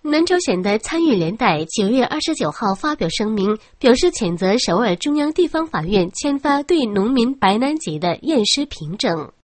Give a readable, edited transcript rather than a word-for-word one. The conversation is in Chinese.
南朝鲜的参议连代9月29号发表声明，表示谴责首尔中央地方法院签发对农民白南节的验尸凭证。